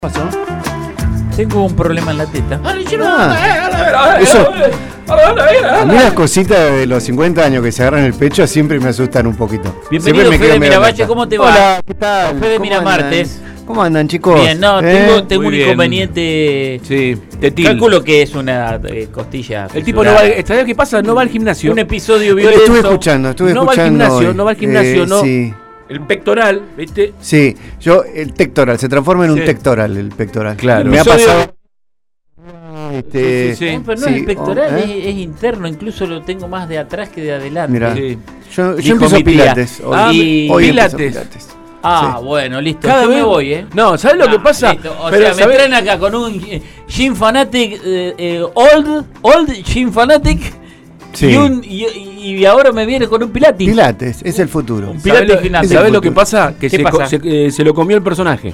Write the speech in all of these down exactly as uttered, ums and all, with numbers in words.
pasó? Tengo un problema en la teta. Ah, eso. A mí las cositas de los cincuenta años que se agarran el pecho siempre me asustan un poquito. Bienvenido, me Fede Miravalle, ¿cómo te va? Hola, ¿qué tal? Fede ¿Cómo Miramartes. andan? ¿Cómo andan, chicos? Bien, no, ¿Eh? tengo, tengo Muy un bien. inconveniente. Sí, tetil. Calculo que es una eh, costilla. El tipo no va, ¿sabés qué pasa? No va al gimnasio. Un episodio Lo violento. estuve escuchando, estuve No va al escuchando. gimnasio, hoy. no va al gimnasio, Eh, no. Sí, El pectoral, ¿viste? sí. Yo, el tectoral, se transforma en un Sí. tectoral, el pectoral. Claro. Me ha Episodio- pasado. Este, Sí, sí, sí. No, pero no Sí, es el pectoral, oh, ¿eh? es, es interno. Incluso lo tengo más de atrás que de adelante. Mirá. Sí. Yo, yo Dijo empiezo mi tía. pilates. Hoy, Ah, y- hoy empiezo Pilates. pilates. Ah, Sí. bueno, listo. Cada Yo vez me voy, ¿eh? No, ¿sabes lo Ah, que pasa? listo. O Pero, sea, me ¿sabés? traen acá con un eh, Gym Fanatic, eh, eh, Old, Old Gym Fanatic. Sí. Y, un, y, y ahora me viene con un Pilates. Pilates, es el futuro. Un ¿Sabés Pilates lo, gimnasio. ¿sabés el lo que futuro. pasa? Que ¿Qué se, pasa? co- se, eh, se lo comió el personaje.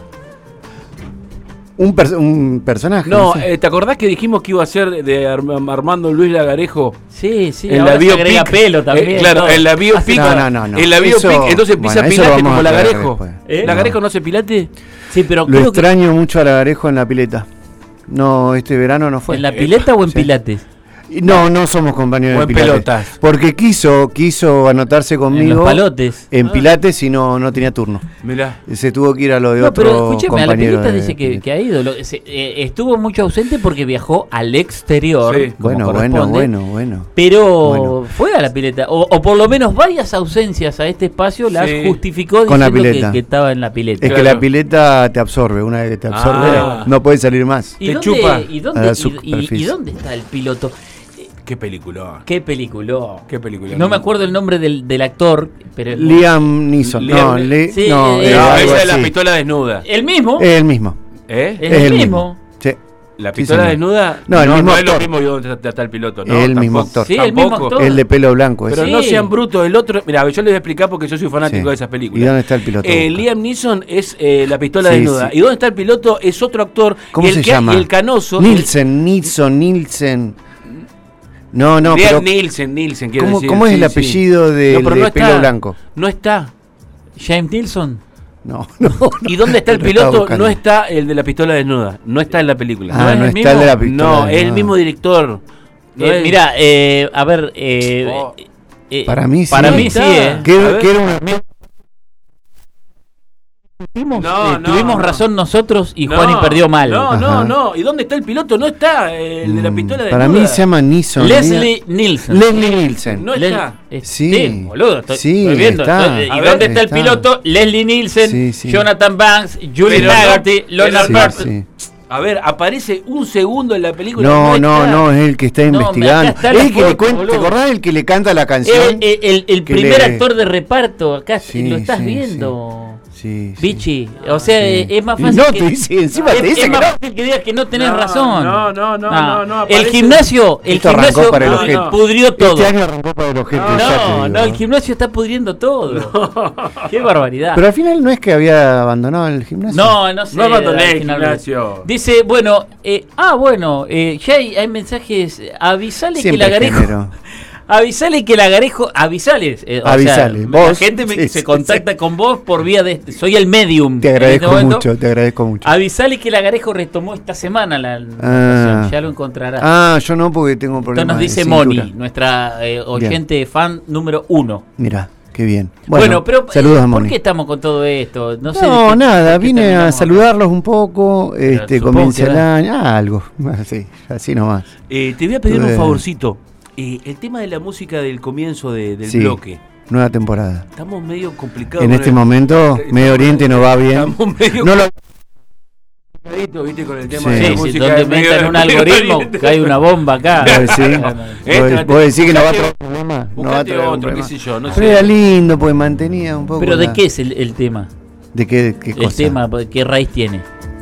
Un, per- un personaje. No, sé. eh, ¿te acordás que dijimos que iba a ser de Arm- Armando Luis Lagarejo? Sí, sí, En ahora la se agrega biopic. pelo también. Eh, claro, todo. en la biopic. No, no, no, no. En la biopic, Eso- entonces empieza bueno, eso lo Pilate vamos como a aclarar Lagarejo. después. ¿Eh? ¿Lagarejo no hace Pilate? Sí, pero Lo creo que extraño mucho a Lagarejo en la pileta. No, este verano no fue. ¿en la pileta o en Sí. Pilates? Y No, no somos compañeros O de en pilates. pelotas. Porque quiso, quiso anotarse En conmigo los palotes. en Ah. pilates y no, no tenía turno. Mirá. Se tuvo que ir a lo de No, otro pero escúcheme, a la compañero. pileta de dice que, pileta. que ha ido. Lo- se- eh, estuvo mucho ausente porque viajó al exterior. Sí. como Bueno, bueno, corresponde, bueno, bueno. Pero Bueno. fue a la pileta. O, o por lo menos varias ausencias a este espacio las Sí. justificó Con la diciendo que, pileta. que estaba en la pileta. Es que Claro. la pileta te absorbe, una vez que te absorbe, Ah. no puedes salir más. ¿Y te dónde, chupa y, a dónde, la y- y, superficie. y dónde está el piloto? Qué película. ¿Qué película? Qué película. No me acuerdo el nombre del, del actor, pero el, Liam Neeson. Liam- no, Le- Sí, no, eh, eh, No, algo esa es la así. pistola desnuda. el mismo. Es el mismo. ¿Eh? es es el el mismo. Sí. La Sí, pistola señor. desnuda No, el mismo es lo actor. mismo que donde está, está el piloto, ¿no? El mismo Tampoco. actor. Sí, el mismo Tampoco. actor. El de pelo blanco. Pero ese. no Sí. sean brutos. El otro, mira, yo les voy a explicar porque yo soy fanático Sí. de esas ¿Y películas. dónde está el piloto? Eh, Busca. Liam Neeson es eh, la pistola Sí, desnuda. sí. ¿Y dónde está el piloto? Es otro actor. ¿Cómo y el se que- llama? Y el canoso. Nielsen, Nilsson, Nielsen. No, no, Liam pero Nielsen, Nielsen, quiero ¿cómo, decir. cómo es sí, el sí. apellido del No, pero de no pelo está. blanco? No está. James Nilsson. No, no. no. ¿Y dónde está el Lo estaba piloto? buscando. No está el de la pistola desnuda. No está en la película. Ah, es no el está mismo? el de la pistola. No, es el desnuda. mismo director. No Eh, es- mira, eh, a ver. Eh, Oh. eh, Para mí sí. Para No mí sí, está. eh. Que, A ver. que era una... Tuvimos, No, eh, no, tuvimos no. razón nosotros y No, Juani perdió mal. No, no, Ajá. no. ¿Y dónde está el piloto? No está eh, el de la Mm, pistola desnuda. Para mí se llama Neeson. Leslie Nielsen. Leslie Nielsen. No Le- está. eh, Sí. boludo, estoy, Sí, estoy viendo. está. Estoy- ¿Y A dónde ver, está el está. piloto? Leslie Nielsen, Sí, sí. Jonathan Banks, Julie Pero no- Haggerty, Leonard Sí, Burton. sí. A ver, aparece un segundo en la película. No, no, está. no, es el que está No, investigando. acá está Es la el que le foto, cuenta, ¿te boludo. acordás el que le canta la El, canción? el- el- el que primer le- actor de reparto, acá Sí, lo estás sí, viendo. Sí, sí. Bichi, o sea, Sí. eh, es más Y fácil no, que, te dice, encima es, te dice es que más no. fácil que digas que no tenés No, razón. no, no, no, Ah, no, no, el aparece- gimnasio, el Esto arrancó gimnasio para el pu- ojete. pudrió todo. Este año arrancó para el ojete. No, ya te No, digo. no, el gimnasio está pudriendo todo. Qué barbaridad. Pero al final no es que había abandonado el gimnasio. no, no sé. No abandoné al el final. gimnasio. Dice, bueno, eh, ah, bueno, eh, ya hay, hay mensajes. Avisale Siempre que Lagarejo. genero. Avisale que Lagarejo. Avisales. eh, o Avisale, sea, vos, La gente me- sí, se sí, contacta sí. con vos por vía de este. Soy el medium. Te en agradezco este momento. mucho, te agradezco mucho. Avisale que Lagarejo retomó esta semana la, la Ah. canción, ya lo encontrarás. Ah, yo no porque tengo Esto problemas nos dice de Moni, cintura. nuestra eh, oyente fan número uno. Mirá, qué bien. Bueno, Bueno, pero saludos eh, a ¿por Moni. qué estamos con todo esto? No, No, sé de qué- nada, por qué vine a terminamos acá. saludarlos un poco, este, supongo comienza que el da- año, ah, algo, así, así nomás. Eh, te voy a pedir Eh. un favorcito. Eh, el tema de la música del comienzo de- del Sí. bloque. Nueva temporada. Estamos medio complicados. En con este el- momento, Estamos- Medio Oriente no va bien. Estamos medio No lo, complicaditos, ¿viste? Con el tema Sí. de la Sí, sí, música. donde del medio- metan un Medio algoritmo, Oriente. que hay una bomba acá. ¿Vos decís? Entra, ¿Vos- vos decís que no va a buscate- traer problema? No va a buscate traer un otro, qué problema. sé yo, no Pero era sé. lindo, pues mantenía un poco. ¿Pero de la- qué es el, el tema? ¿De qué, qué El cosa? tema, ¿qué raíz tiene?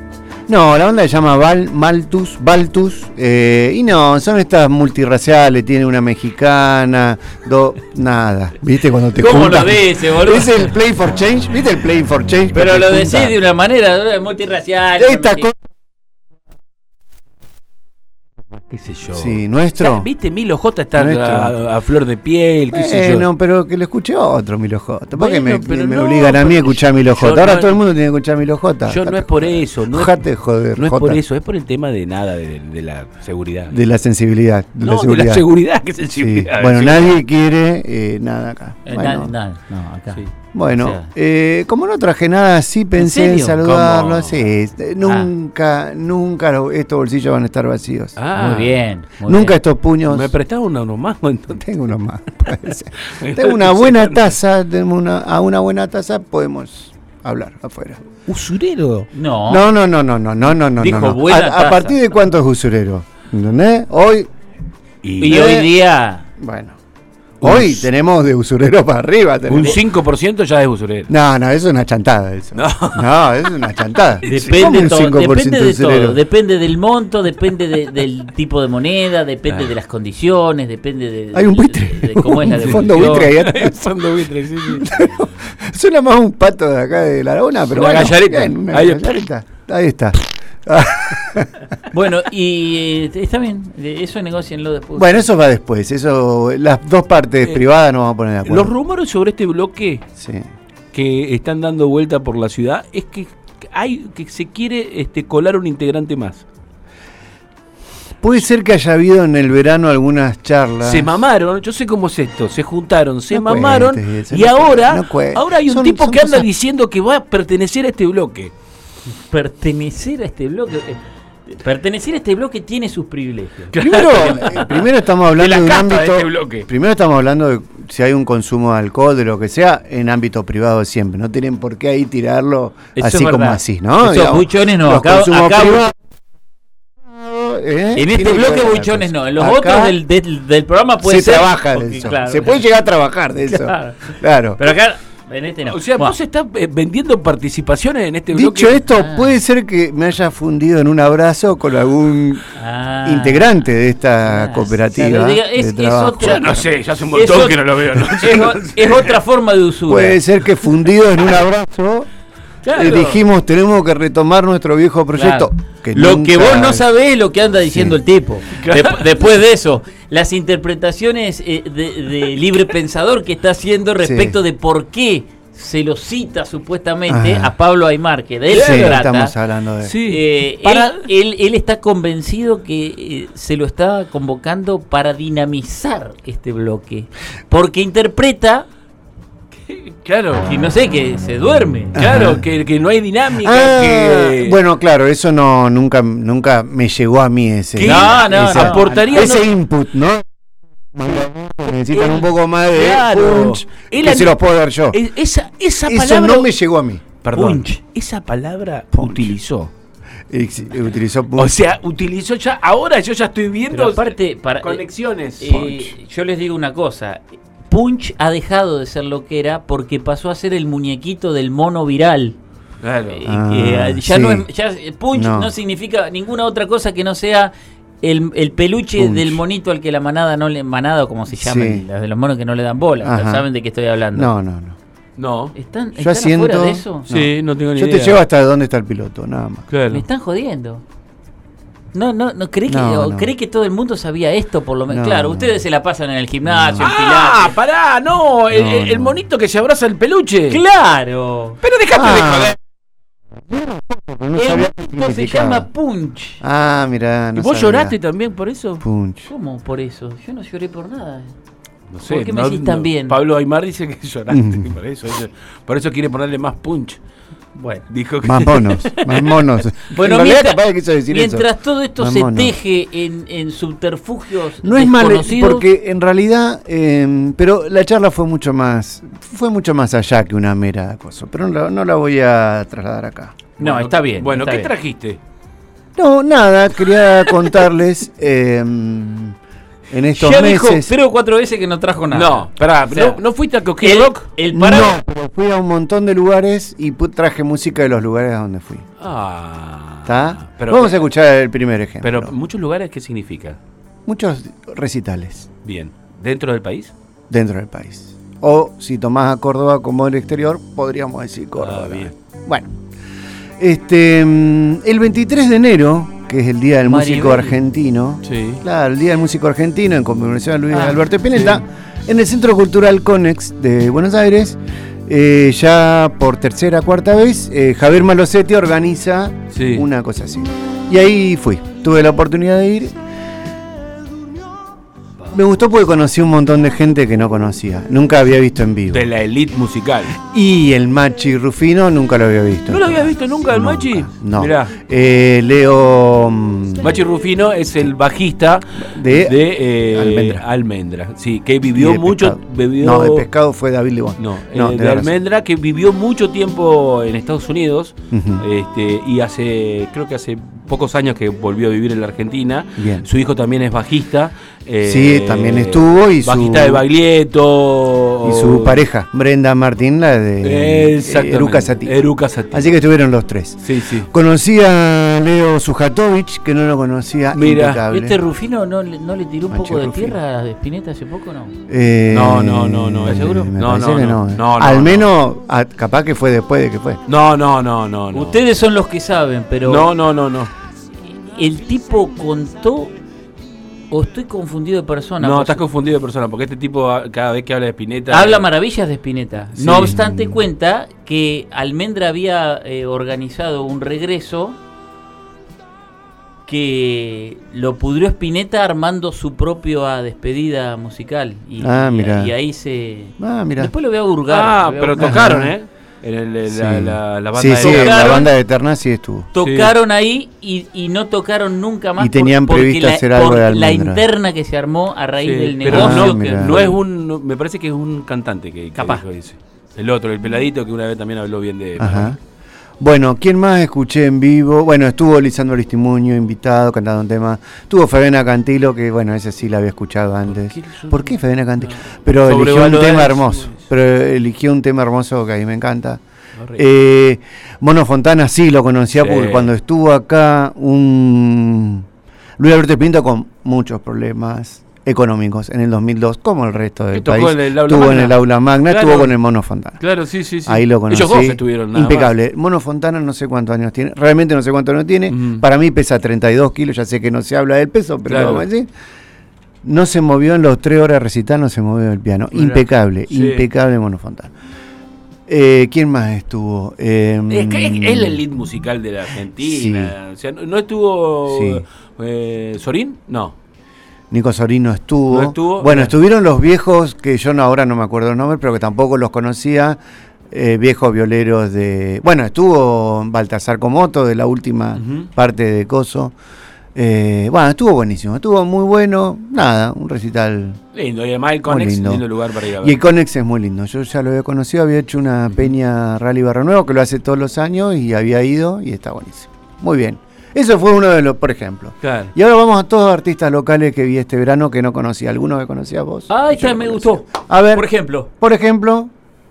No, la banda se llama Val, Maltus, Baltus, eh, y no, son estas multirraciales, tiene una mexicana, do, nada, ¿viste? Cuando te ¿Cómo juntan. lo dice, boludo? Es el Play for Change, ¿viste el Play for Change? que Pero te lo junta? decís de una manera ¿no? multirracial. Esta multi- cosa qué sé yo. Sí, nuestro. O sea, ¿viste? Milo J está Nuestro. a, a flor de piel, qué sé yo. No, pero que lo escuche otro Milo J. ¿Por qué Bueno, me, pero me no, obligan a mí a escuchar Milo yo J? Ahora no- todo el mundo tiene que escuchar Milo J. Yo no Dejate es por joder. eso, no es- Dejate joder, No es Jota. por eso, es por el tema de nada, de, de la seguridad. De la sensibilidad. De no, la seguridad. de la seguridad, qué Sí. sensibilidad. Bueno, Sí. nadie quiere eh, nada acá. Eh, Bueno, na- na- no, acá. Sí. bueno o sea. eh, como no traje nada, sí pensé en, serio? saludarlo. ¿Cómo? Sí, este, nunca, nunca lo- estos bolsillos van a estar vacíos. Ah, Muy bien. muy nunca bien. estos puños. ¿Me prestaba una uno más? Entonces, Tengo uno más. puede ser. Tengo una buena taza. Tengo una, a una buena taza podemos hablar afuera. ¿Usurero? No. No, no, no, no, no, no, no, no. Dijo no. buena A, a taza. partir de cuánto es usurero. ¿Entendés? Hoy, Y Eh, hoy día. bueno. Hoy Un- tenemos de usurero para arriba. Un tenemos. cinco por ciento ya es usurero. No, no, eso es una chantada. Eso. No. No, eso es una chantada. ¿Cómo Depende, un to- cinco por ciento depende de usurero? todo, depende del monto, depende de- del tipo de moneda, depende Ah. de las condiciones, depende de, Hay un de- buitre. de- de cómo es la Un fondo devolución. buitre ahí atrás. Fondo buitre, sí, sí. Suena más un pato de acá de la laguna, pero Una bueno, gallareta. bien, una Ahí- gallareta. Ahí está. Bueno, y eh, está bien, de- eso negocienlo después. Bueno, eso va después. Eso, las dos partes Eh, privadas nos vamos a poner de acuerdo. Los rumores sobre este bloque Sí. que están dando vuelta por la ciudad es que hay que se quiere este, colar un integrante más. Puede ser que haya habido en el verano algunas charlas. Se mamaron, yo sé cómo es esto, se juntaron, se No mamaron cuentes eso, y no ahora, cuentes, no cuentes. ahora hay un Son- tipo son que anda cosas- diciendo que va a pertenecer a este bloque. Pertenecer a este bloque. eh, Pertenecer a este bloque tiene sus privilegios. Primero, eh, primero estamos hablando De la de, un casta de ámbito. este bloque. Primero estamos hablando de si hay un consumo de alcohol, de lo que sea, en ámbito privado siempre. No tienen por qué ahí tirarlo Eso así es como verdad. así, ¿no? Esos Digamos, buchones no, los acá- consumos acá- privados, ¿eh? En este Tiene que bloque ver una buchones cosa. no, en los Acá otros del, del, del programa puede se ser. trabaja de porque, eso. claro. Se puede llegar a trabajar de eso. Claro. Claro. Pero acá, en este no. O sea, Bueno, vos estás eh, vendiendo participaciones en este bloque. Dicho esto, Ah. puede ser que me haya fundido en un abrazo con algún ah, integrante de esta ah, cooperativa claro, diga, es- de es trabajo. otra- Yo no sé, ya hace un Es montón ot- que no lo veo. ¿no? Es, o- es otra forma de usura. Puede ser que fundido en un abrazo Claro. eh, dijimos tenemos que retomar nuestro viejo proyecto. Claro. Que Lo nunca- que vos no sabés es lo que anda diciendo Sí. el tipo. Claro. Dep- después de eso, las interpretaciones eh, de, de libre pensador que está haciendo respecto de por qué se lo cita supuestamente Ajá. a Pablo Aymar, que de él Sí, se trata. estamos hablando de Sí. Eh, Para- él, él- él está convencido que eh, se lo está convocando para dinamizar este bloque. Porque interpreta, Claro. y no sé, que se duerme. Claro, Ajá. que, que no hay dinámica. Ah, que... bueno, claro, eso no nunca nunca me llegó a mí ese. ¿Qué? No, no, ese- no. aportaría ese no- input, ¿no? Necesitan un poco más de Claro. punch Él que an- se los puedo dar yo. Es- esa, esa Eso palabra. no me llegó a mí. Perdón. Punch. Esa palabra Punch. utilizó. Ex- Utilizó punch. O sea, utilizó ya. Ahora yo ya estoy Pero viendo aparte, para, conexiones. eh, yo les digo una cosa. Punch ha dejado de ser lo que era porque pasó a ser el muñequito del mono viral. Claro. Eh, Ah, que ya sí. no es, ya, eh, Punch No. no. significa ninguna otra cosa que no sea el, el peluche Punch. del monito al que la manada no le manada o como se llaman, Sí. las de los monos que no le dan bola. Ajá. ¿Saben de qué estoy hablando? No, no, no. No. ¿Están, Yo están asiento- afuera de eso? Sí, no tengo ni Yo idea. te llevo hasta dónde está el piloto, nada más. Claro. Me están jodiendo. No, no, no, ¿cree que, No, o no. cree que todo el mundo sabía esto por lo menos? No, Claro, no. ustedes se la pasan en el gimnasio, en Ah, pilates. pará, no, el, No, el- el no. monito que se abraza el peluche. ¡Claro! Pero déjate de Ah. joder. No El sabía qué monito se significaba. llama Punch. Ah, mirá, no ¿Y vos sabía. lloraste también por eso? Punch. ¿Cómo por eso? Yo no lloré por nada. No sé. ¿Por qué me no- decís tan no. bien? Pablo Aymar dice que lloraste Mm. por eso. eso- Por eso quiere ponerle más punch. Bueno. Dijo que. Más monos, más monos. Bueno, En realidad mientras, capaz que quiso decir mientras eso. todo esto Más se monos. teje en, en subterfugios No es mal, desconocidos, porque en realidad, eh, pero la charla fue mucho más, fue mucho más allá que una mera cosa, pero no la, no la voy a trasladar acá. No, Bueno, está bien. Bueno, está ¿qué bien. trajiste? No, nada, quería contarles eh, en estos Ya dijo meses. tres o cuatro veces que no trajo nada. No, pará, O sea, ¿no, ¿no fuiste a Coquín el, Rock? el pará- No, pero fui a un montón de lugares y pu- traje música de los lugares a donde fui. Ah. ¿Está? Pero, Vamos a escuchar el primer ejemplo. Pero muchos lugares, ¿qué significa? Muchos recitales Bien. ¿Dentro del país? dentro del país. O si tomás a Córdoba como el exterior, podríamos decir Córdoba. Ah, bien. también. Bueno, este, mm, el veintitrés de enero que es el Día del Maribel. Músico Argentino. Sí. Claro, el Día del Músico Argentino en conmemoración a Luis Ah, Alberto Spinetta, en el Centro Cultural Conex de Buenos Aires. Eh, ya por tercera, cuarta vez, eh, Javier Malosetti organiza Sí. una cosa así. Y ahí fui, tuve la oportunidad de ir. Me gustó porque conocí un montón de gente que no conocía, nunca había visto en vivo. De la elite musical. Y el Machi Rufino nunca lo había visto. ¿No lo habías visto nunca el Machi? No. Mirá. Eh, Leo mm, Machi Rufino es el bajista de, de eh, Almendra. Almendra. Sí, que y vivió de mucho. Pescado. Vivió, No, de Pescado fue David Lebón. No, No, eh, tenés de razón. Almendra, que vivió mucho tiempo en Estados Unidos. Ujú. este, y hace, creo que hace pocos años que volvió a vivir en la Argentina. Bien. Su hijo también es bajista. eh, Sí, también estuvo y su- bajista de Baglietto. Y su pareja, Brenda Martín, la de Exactamente. Eruca Satie. Eruca Satie. Así que estuvieron los tres. Sí, sí. Conocí a Leo Sujatovich, que no lo conocía. Mira, impecable. ¿Este Rufino no, le- no le tiró un Machi poco de Rufino. tierra a Spinetta hace poco, no? Eh, No, no, no, no, ¿estás ¿seguro? Me No, parece no, que no. no. eh. No, no, Al no. menos, a- capaz que fue después de que fue. No, no, no, no, no. Ustedes son los que saben, pero No, no, no, no. el tipo contó o estoy confundido de persona. No, Pues, estás confundido de persona, porque este tipo ah, cada vez que habla de Spinetta... habla maravillas de Spinetta. Sí. No obstante, cuenta que Almendra había eh, organizado un regreso que lo pudrió Spinetta armando su propia despedida musical. Y, Ah, y- mirá. y ahí se... Ah, mira. Después lo voy a hurgar. Ah, lo voy a pero hurgar. tocaron, Ajá. ¿eh? En el, en Sí. la, la, la banda Sí, de sí, Tocaron. la Tocaron. banda de Eterna sí estuvo. Tocaron ahí y, y no tocaron nunca más. Y tenían por- porque previsto la, hacer algo por de la Almendra. interna que se armó a raíz Sí, del pero negocio. Ah, no, que- mirá. no es un... no- me parece que es un cantante que, que Capaz. dijo ese. El otro, el peladito, que una vez también habló bien de... Ajá. Bueno, ¿quién más escuché en vivo? Bueno, estuvo Lisandro Aristimuño, invitado, cantando un tema. Estuvo Fabiana Cantilo, que bueno, ese sí la había escuchado antes. qué? ¿Por qué Fabiana Cantilo? Pero eligió un Sobrevalorada tema es- hermoso. Pero eligió un tema hermoso que a mí me encanta. Horrible. Eh, Mono Fontana sí lo conocía Sí. porque cuando estuvo acá un Luis Alberto Pinto con muchos problemas económicos en el dos mil dos, como el resto del Que tocó país. en el aula estuvo en magna. el aula magna, Claro. estuvo con el Mono Fontana. Claro, sí, sí, sí. Ahí lo conocí. Ellos dos estuvieron nada impecable. Mono Fontana no sé cuántos años tiene, realmente no sé cuántos años tiene. Ujú. Para mí pesa treinta y dos kilos, ya sé que no se habla del peso, pero Claro. vamos a decir. No se movió en los tres horas de recital, no se movió el piano. Mirá. Impecable, Sí. impecable Mono Fontana. Eh, ¿Quién más estuvo? Eh, Es que es, es la elite musical de la Argentina. O sea, no, no estuvo... Sí. eh, ¿Sorín? No. Nico Sorino estuvo. ¿No estuvo? Bueno, Mirá. estuvieron los viejos, que yo no, ahora no me acuerdo el nombre, pero que tampoco los conocía. Eh, viejos violeros de... Bueno, estuvo Baltasar Comoto de la última Ujú. parte de Coso. Eh, bueno, estuvo buenísimo, estuvo muy bueno. Nada, un recital. Lindo, y además el Conex, lindo. lindo lugar para ir a ver. Y el Conex es muy lindo. Yo ya lo había conocido, había hecho una peña Rally Barrio Nuevo, que lo hace todos los años, y había ido y está buenísimo. Muy bien. Eso fue uno de los, por ejemplo. Claro. Y ahora vamos a todos los artistas locales que vi este verano que no conocía. ¿Alguno que conocías vos? Ah, Yo esta no me conocía. gustó. A ver, Por ejemplo, por ejemplo.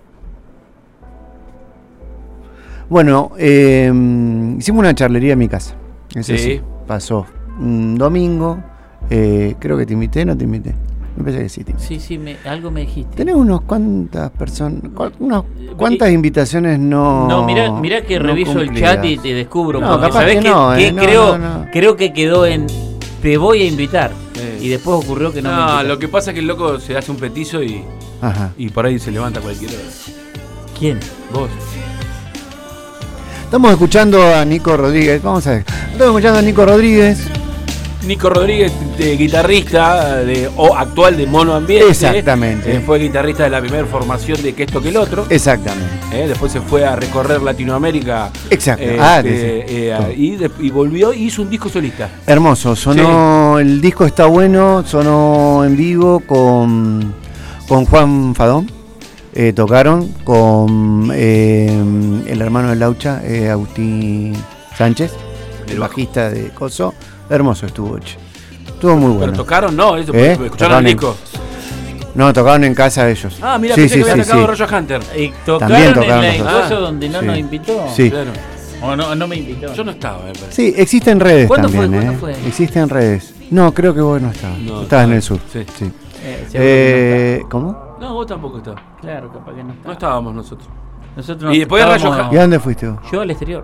Bueno, eh, hicimos una charlería en mi casa. Eso Sí. sí. Pasó un domingo. eh, creo que te invité, no te invité. Me parece que sí te invité. sí, sí, me, algo me dijiste. Tenés unos cuantas personas, cua- unas cuantas invitaciones no. No, mirá, mirá que no reviso el cumplidas. chat y te descubro. No, porque capaz ¿sabés que qué? no, qué eh, no, creo, no, no. creo que quedó en te voy a invitar. Eh. Y después ocurrió que no, me No, invitaron. lo que pasa es que el loco se hace un petizo y, Ajá. y por ahí se levanta cualquier hora. ¿Quién? Vos. Estamos escuchando a Nico Rodríguez. Vamos a ver. Estamos escuchando a Nico Rodríguez. Nico Rodríguez, de guitarrista de, o actual de Mono Ambiente. Exactamente. Eh, fue guitarrista de la primera formación de Que Esto Que El Otro. Exactamente. Eh, después se fue a recorrer Latinoamérica. Exacto. eh, Ah, este, sí, sí. eh, a- y, de- y volvió y hizo un disco solista. Hermoso, sonó, el disco está bueno, sonó en vivo con, con Juan Fadón, eh, tocaron con eh, el hermano de Laucha, eh, Agustín Sánchez, el El bajo. bajista de Coso, hermoso estuvo, che. Estuvo muy Pero bueno. tocaron, no, eso, ¿Eh? escucharon Tocaron el en- disco. No, tocaron en casa de ellos. Ah, mira, sí, pensé sí, que había sí, sacado sí. Roger Hunter. Y tocaron, También tocaron en la nosotros. cosa Ah, donde no sí. nos invitó. Sí. Claro. O no, no me invitó. Yo no estaba, me parece. Sí, existen redes ¿Cuándo fue? también, ¿Cuándo ¿eh? fue? Existen redes. No, creo que vos no estabas. No, estabas en no. el sur. Sí. sí. Eh, seguro que Eh, no ¿Cómo? No, vos tampoco estabas. está. Claro, capaz que no está. No estábamos nosotros. Nosotros Y después estábamos- Rayo ¿Y a dónde fuiste vos? Yo al exterior.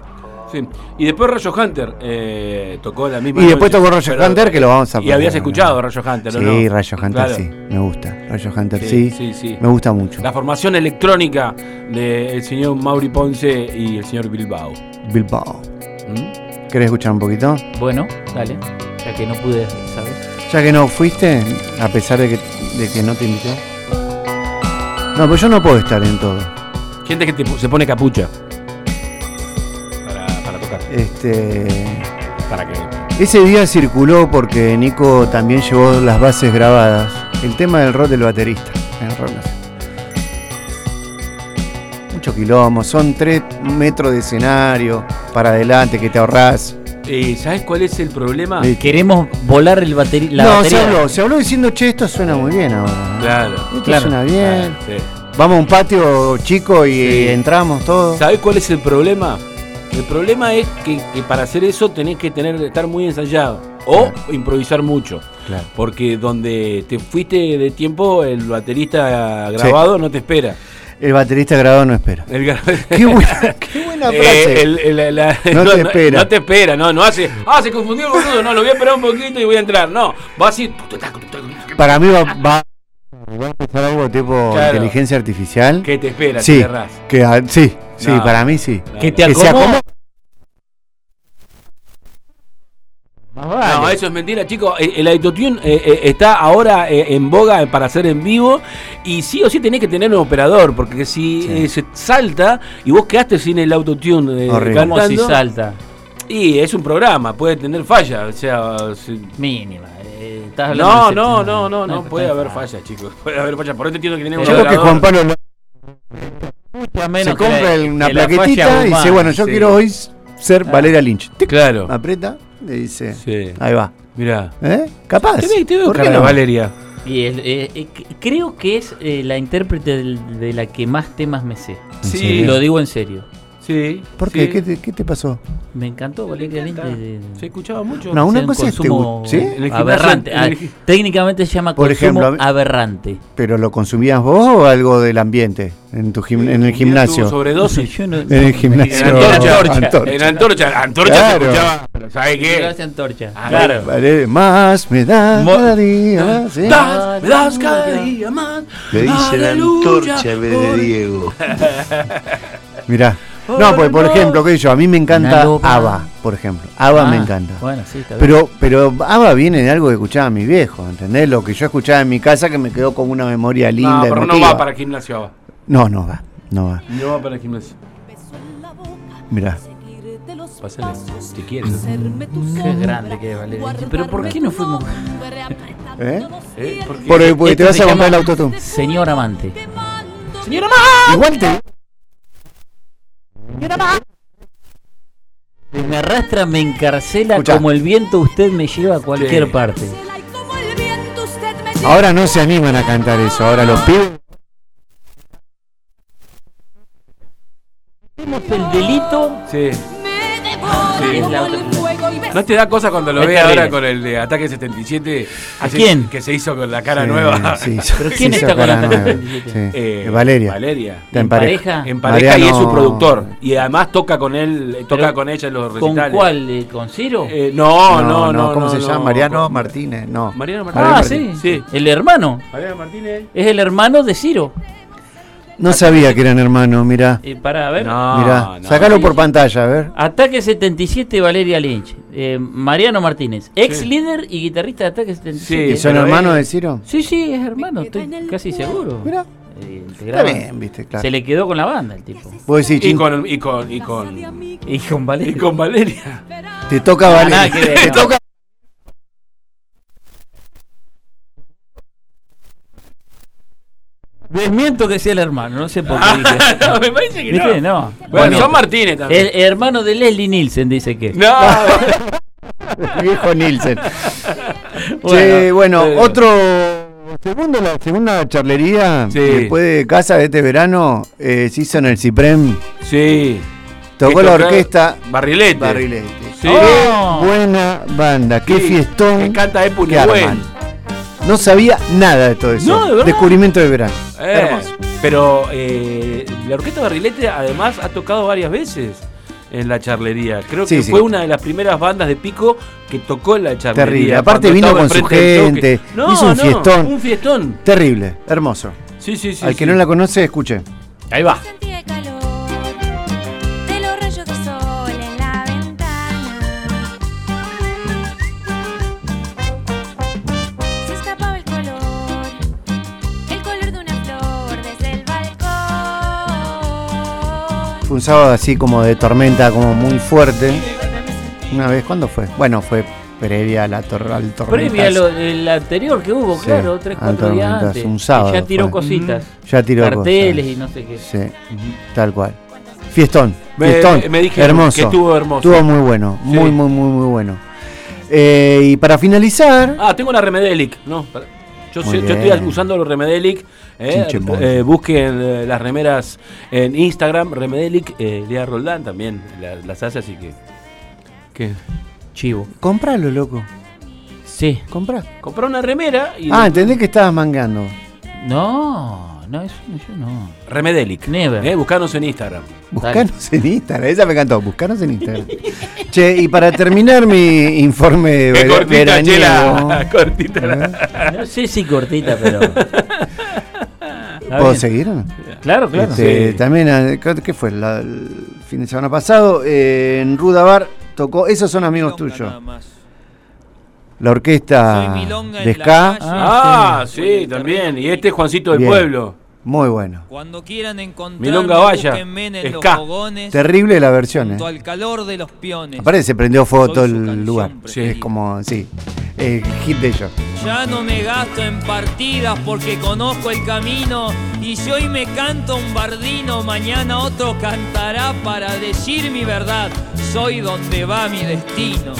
Sí. Y después Rayo Hunter eh, tocó la misma Y después noche, tocó Rayo pero- Hunter, que lo vamos a Y poner, habías ¿no? escuchado Rayo Hunter, ¿o no? Sí, Rayo Hunter Claro. sí, me gusta. Rayo Hunter sí, Sí, sí, sí. me gusta mucho. La formación electrónica del señor Mauri Ponce y el señor Bilbao. Bilbao. ¿Mm? ¿Querés escuchar un poquito? Bueno, dale. Ya que no pude, ¿sabes? Ya que no fuiste, a pesar de que, de que no te invité. No, pero yo no puedo estar en todo. Gente que te- se pone capucha para, para tocar. Este, Para que. ese día circuló porque Nico también llevó las bases grabadas. El tema del rol del baterista. El rol, no sé. Mucho quilombo, son tres metros de escenario para adelante que te ahorrás. Eh, ¿Sabes cuál es el problema? Sí. Queremos volar el bateri la no, batería. se habló, se habló diciendo, che, esto suena muy bien ahora. Claro. Esto claro. suena bien. Ah, sí. Vamos a un patio chico y Sí. entramos todos. ¿Sabes cuál es el problema? El problema es que, que para hacer eso tenés que tener estar muy ensayado o Claro. improvisar mucho. Claro. Porque donde te fuiste de tiempo, el baterista grabado no te espera. El baterista grabado no espera. El gra- Qué buena, qué buena Eh, frase. el- el- la- No te espera. No te espera, no, no hace. Ah, se confundió el boludo, no, lo voy a esperar un poquito y voy a entrar. No, va así. Para mí va, va, va a empezar algo tipo Claro. inteligencia artificial. ¿Qué te espera? Sí, Te errás. que, ah, sí, sí, No. para mí sí. No, Que no. te Que se acomoda. acomoda. Más vale. No, eso es mentira, chicos. El, el autotune eh, eh, está ahora eh, en boga para hacer en vivo y sí o sí tenés que tener un operador, porque si Sí. eh, se salta y vos quedaste sin el autotune eh, Horrible. ¿Cómo si cantando, salta? y es un programa, puede tener falla, o sea, si- Mínima. eh, estás hablando no, de no, ese- no, no, no, está puede bien. haber falla, chicos, puede haber falla, por eso entiendo que tenemos Yo creo que Juan Pablo lo- Mucho menos se que compra la- el- una que la falla plaquetita y dice, humana. bueno, yo sí. quiero hoy ser Ah. Valeria Lynch. Tic, Claro, aprieta y dice, sí, ahí va. mirá. ¿Eh? Capaz. Te veo, te veo ¿Por qué cara de no? Valeria. Y es- eh, eh, c- creo que es eh, la intérprete del- de la que más temas me sé. ¿En Sí. serio? Lo digo en serio. Sí. ¿Por sí. qué? ¿Qué te, qué te pasó? Me encantó Valeria Lynch. de- de- Se escuchaba mucho. No, una un cosa es te consumo gu- ¿sí? En el gimnasio- aberrante. en el Ah, gi- técnicamente se llama Por consumo ejemplo, a mí- aberrante. ¿Pero lo consumías vos o algo del ambiente en tu gim- en el gimnasio? Sobredosis. Yo no, En el gimnasio. En Antorcha. Antorcha. En Antorcha. Antorcha Claro. se escuchaba. Pero ¿sabes qué? Gracias, Antorcha. Ah, Claro. Vale, más me da Mo- cada día más, ¿sí? Das, me das cada día más. Le dice la Aleluya, antorcha en vez de por- Diego. Mirá. No, pues por ejemplo, qué sé yo, a mí me encanta Una loba. ABBA, por ejemplo. ABBA me Ah, encanta. Bueno, sí, está bien. Pero, pero ABBA viene de algo que escuchaba mi viejo, ¿entendés? Lo que yo escuchaba en mi casa que me quedó como una memoria linda. No, pero no emotiva. va para el gimnasio. ahora. No, no va, no va. No va para el gimnasio. Mirá. Pásale, si quieres. Qué grande que es Valeria Lynch. Pero ¿por qué no fuimos? ¿Eh? ¿Eh? ¿Por qué? Porque, porque te Esto vas se a comprar el llama autotune. Señor amante. Señora más. Igual te. Me arrastra, me encarcela Escuchá. como el viento, usted me lleva a cualquier Sí. parte. Ahora no se animan a cantar eso, ahora los pibes. El delito Sí. es la otra. ¿No te da cosa cuando lo Es ves terrible. ahora con el de Ataque setenta y siete? ¿A que se- quién? Que se hizo con la cara Sí, nueva. sí, ¿Pero sí, quién sí, está con cara la nueva, setenta y siete? sí. Eh, Valeria. Valeria. Está en ¿En pareja. pareja? En pareja y es su Mariano- productor. Y además toca con él, eh, toca Pero, con ella en los ¿Con recitales. cuál? eh, ¿Con Ciro? Eh, no, no, no, ¿Cómo no, se no. llama? Mariano Con- Martínez, no. Mariano ah, Martínez. sí. Sí. El hermano. Mariano Martínez. Es el hermano de Ciro. No sabía que eran hermanos, mirá. Eh, para ver. No, Mirá, no. sacalo por pantalla, a ver. Ataque setenta y siete, Valeria Lynch. Eh, Mariano Martínez, ex Sí. líder y guitarrista de Ataque setenta y siete. Sí, ¿Y son pero hermanos él- de Ciro? Sí, sí, es hermano, estoy casi seguro. Mirá. Eh, Está integraba- bien, viste, claro. Se le quedó con la banda el tipo. Vos decís, Y chin, con, y con, y con, Y con y Valeria. con Valeria. te toca Ah, Valeria. nada que ver, Te no. toca. Desmiento que sea el hermano, no sé por qué Ah, dije. no, me parece que ¿Viste? no. No. Bueno, son Martínez también. El hermano de Leslie Nielsen dice que. No, Viejo Nielsen. Bueno, Che, bueno, pero- otro. Segundo, la segunda charlería Sí. después de casa de este verano eh, se hizo en el Ciprem. sí. Tocó Que la toca orquesta Barrilete. Barrilete. Sí. Oh. Buena banda, qué Sí, fiestón. que canta Epu que Nehuen. arman. No sabía nada de todo eso. No, ¿de verdad? Descubrimiento de verano. Eh, Hermoso. Pero eh, la orquesta Barrilete además ha tocado varias veces. en la charlería. Creo Sí, que sí. fue una de las primeras bandas de Pico que tocó en la charlería. Terrible. Aparte cuando vino estaba con su enfrente del gente, toque. No, hizo un no, fiestón. Un fiestón. Terrible, hermoso. Sí, sí, sí. Al que sí. no la conoce, escuche. Ahí va. Sentía el calor de los rayos de sol en la ventana. Se escapaba el color, el color de una flor desde el balcón. Fue un sábado así como de tormenta, como muy fuerte. Una vez, ¿cuándo fue? Bueno, fue previa a la tor al tormentazo. Previa a lo, el anterior que hubo, Sí, claro, tres, al cuatro días tormentazo, antes. un sábado Y ya tiró fue. cositas. Ya tiró Carteles cosas. y no sé qué. Sí, tal cual. Fiestón, Me, fiestón. me dijeron hermoso. que estuvo hermoso. Estuvo muy bueno, Sí. muy, muy, muy, muy bueno. Eh, y para finalizar, Ah, tengo la Remedelic. No, para- yo, Muy sé- yo bien. estoy usando los Remedelic. Eh, Chinchemón. eh, busquen eh, las remeras en Instagram. Remedelic. Eh, Lea Roldán también la- las hace, así que. ¿Qué? Chivo. compralo, loco. Sí. Comprá. Comprá una remera y. Ah, entendés que estabas mangando. No, no, eso yo no. Remedelic. Never. Eh, buscanos en Instagram. Buscanos en Instagram, esa me encantó, buscanos en Instagram. Che, y para terminar mi informe de Qué vera- cortita, veraniego, chela. Cortita la- ¿eh? No sé si cortita, pero. Está ¿Puedo bien. seguir? Claro, claro. Este, Sí. También, eh, ¿qué fue? La- el fin de semana pasado, eh, en Ruda Bar tocó, esos son amigos tuyos, la orquesta Soy milonga en de la ska, calle. Ah, sí, también. Y este es Juancito del Bien. Pueblo. muy bueno. Cuando quieran encontrarme, Milonga Valla, búsquenme en los ska. fogones, Terrible la versión, junto eh. al calor de los piones. Aparte se prendió fuego Soy todo su el canción lugar. preferida. Es como, sí, el hit de ellos. Ya no me gasto en partidas porque conozco el camino. Y si hoy me canta un bardino, mañana otro cantará para decir mi verdad. Soy donde va mi destino.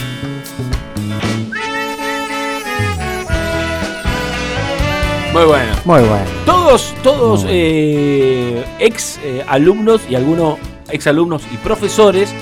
Muy bueno. Muy bueno. Todos, todos Muy bueno. eh, ex eh, alumnos y algunos ex alumnos y profesores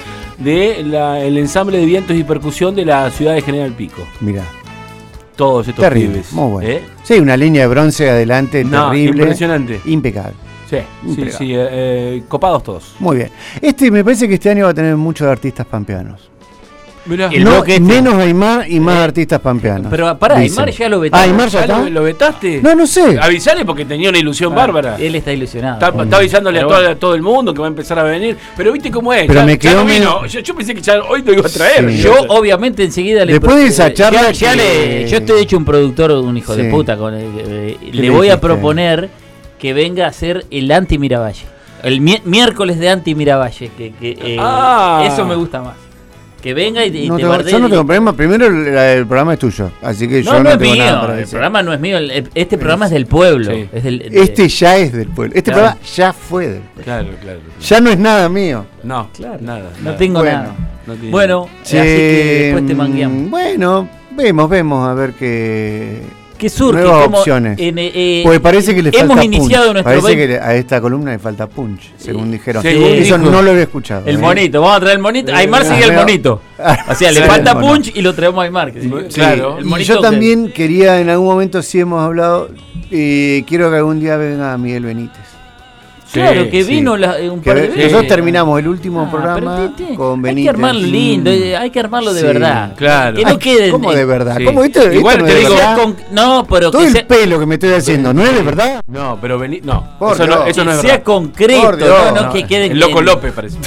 del ensamble de vientos y percusión de la ciudad de General Pico. Mirá, Todos estos terrible, pibes. muy bueno. ¿eh? Sí, una línea de bronce adelante, No, terrible. impresionante. Impecable. Sí, sí, Impecable. sí, eh, eh, copados todos. Muy bien. Este me parece que este año va a tener muchos artistas pampeanos. El no, bloque este. menos Aymar y más Eh, artistas pampeanos. Pero pará, dicen. Aymar ya lo Ah, vetaron. Aymar ya ¿Ya está. lo, lo vetaste? No, no sé. Avisale porque tenía una ilusión bárbara. Él está ilusionado. Está, está avisándole a Pero todo, bueno. a todo el mundo que va a empezar a venir. Pero viste cómo es. Pero ya, me ya quedó no vino. medio- Yo, yo pensé que ya hoy lo iba a traer. Sí. Yo, obviamente, enseguida le. Después de esa charla Ya, ya que- le- yo estoy hecho un productor, un hijo Sí. de puta. Con el- eh, le le voy a dijiste? proponer que venga a hacer el anti-Miravalle. El mi- miércoles de anti-Miravalle. Que, que, eh, Ah. Eso me gusta más. Que venga y, y No te tengo- bardee yo no y- tengo problema. Primero el, el programa es tuyo. Así que yo No, no, no es tengo nada mío. para El decir. programa no es mío. el- Este programa es del pueblo. Sí. Es del, de- Este ya es del pueblo. Este Claro. programa ya fue del pueblo. Claro, claro. Ya no es nada mío. No, Claro. nada. No nada. tengo Bueno. nada. No tiene- Bueno, Che, así que después te mangueamos. Bueno, vemos, vemos a ver qué. Que surge nuevas como opciones. en, eh, Porque parece que le falta hemos punch. iniciado nuestro Parece veinte que le- a esta columna le falta punch, según dijeron. según Eso dijo. no lo había escuchado. El ¿eh? monito, vamos a traer el monito. Aymar sigue el Ah, monito. O sea, le Sí, falta bueno. punch y lo traemos a Aymar. que sí. Sí, Claro, El y monito yo que- también quería, en algún momento sí hemos hablado, y quiero que algún día venga Miguel Benítez. Claro, Sí, que sí. vino la- eh, un Que par de ve- veces. nosotros terminamos el último Ah, programa pero te- te- con Hay Benítez. que armarlo lindo, Mm. eh, hay que armarlo de Sí, verdad. claro. Que no Ay, quede. ¿Cómo de verdad? Sí. ¿Cómo esto, Igual esto no te es de digo- verdad? Con- no, pero Todo que el sea, pelo que me estoy haciendo, ¿no es de verdad? No, pero vení. No, Por eso no, Dios. eso no que es sea verdad. concreto, Por Dios, no, no, no, que quede. El Loco en- López parece.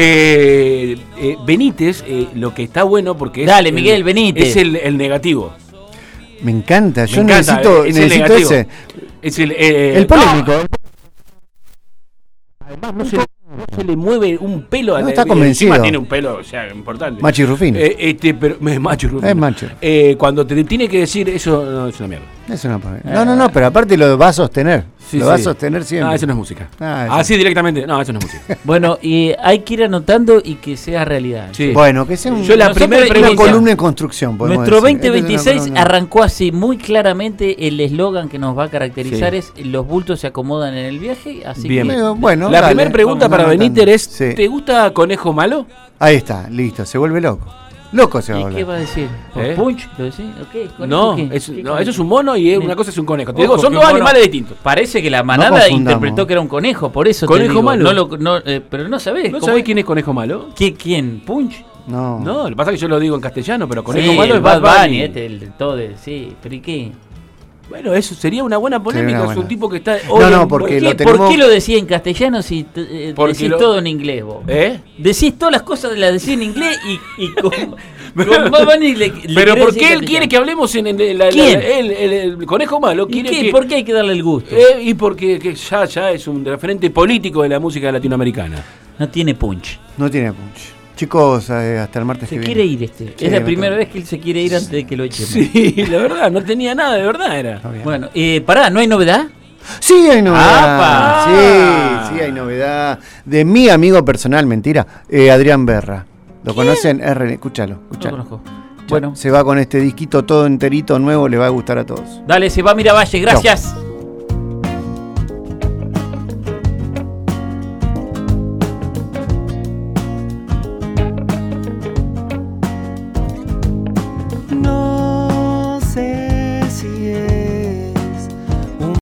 eh, eh, Benítez, eh, lo que está bueno porque es. Dale, el- Miguel, Benítez. Es el, el negativo. Me encanta, Me yo encanta, necesito, es el necesito negativo. ese. Es el. eh, El polémico. Además, no se, no se le mueve un pelo. No, a- está encima convencido. tiene un pelo, o sea, importante. Machi Rufino. Eh, este, pero, es macho Rufino. Es macho. Eh, cuando te tiene que decir eso, no, es una mierda. Eso no, no, no, no, pero aparte lo va a sostener. Sí, lo va a sí. sostener siempre. No, eso no es música. Ah, eso- Así directamente. No, eso no es música. Bueno, y hay que ir anotando y que sea realidad. Sí. Bueno, que sea un- Yo la Nosotros primera una una pregunta. columna en construcción. podemos Nuestro decir. veinte Esta es una veintiséis columna- arrancó así muy claramente. El eslogan que nos va a caracterizar Sí. es: los bultos se acomodan en el viaje. Así Bien. que Bueno, bueno, la dale, primera pregunta vamos para anotando. Benítez es: Sí. ¿te gusta Conejo Malo? Ahí está, listo, se vuelve loco. Loco se va a ¿Y volver. qué va a decir? ¿Por ¿Eh? punch? ¿Lo decís? Okay, ¿conejo No, qué? es, ¿Qué no, conejo? eso es un mono y es una cosa es un conejo. Te digo, Ojo, son que dos un mono- animales distintos. Parece que la No manada confundamos. interpretó que era un conejo, por eso ¿Conejo te digo, malo? No lo, no, eh, pero no sabés. ¿No ¿cómo sabés es? quién es conejo malo? ¿Qué- ¿Quién? ¿Punch? No. No, lo que pasa es que yo lo digo en castellano, pero conejo Sí, malo el es Bad Bad Bunny. Bunny, este, el de todo, de- sí, pero ¿y qué? Bueno, eso sería una buena polémica. una Es un buena. tipo que está. No, hoy no, en- porque ¿Por lo qué, tenemos- ¿Por qué lo decía en castellano si te- eh, Porque decís lo- todo en inglés vos? ¿Eh? Decís todas las cosas, las decís en inglés y, y con, con Bad Bunny le, le Pero querés ¿por decir qué en él quiere que castellano. hablemos en el, la- la- ¿Quién? el, el- el conejo malo? ¿Y Quiere qué? que, ¿Por qué hay que darle el gusto? Eh, y porque que ya, ya es un referente político de la música latinoamericana. No tiene punch. No tiene punch. Chicos, eh, hasta el martes Se que quiere viene. ir este. Sí, es la no primera tengo- vez que él se quiere ir antes de que lo echemos. Sí, la verdad, no tenía nada, de verdad era. Está bien. Bueno, eh, pará, ¿no hay novedad? Sí, hay novedad. ¡Apa! Sí, sí, hay novedad. De mi amigo personal, mentira, eh, Adrián Berra. ¿Lo conocen? R, escúchalo, No lo escúchalo. conozco. Bueno, Se va con este disquito todo enterito nuevo, le va a gustar a todos. dale, se va Miravalle, gracias.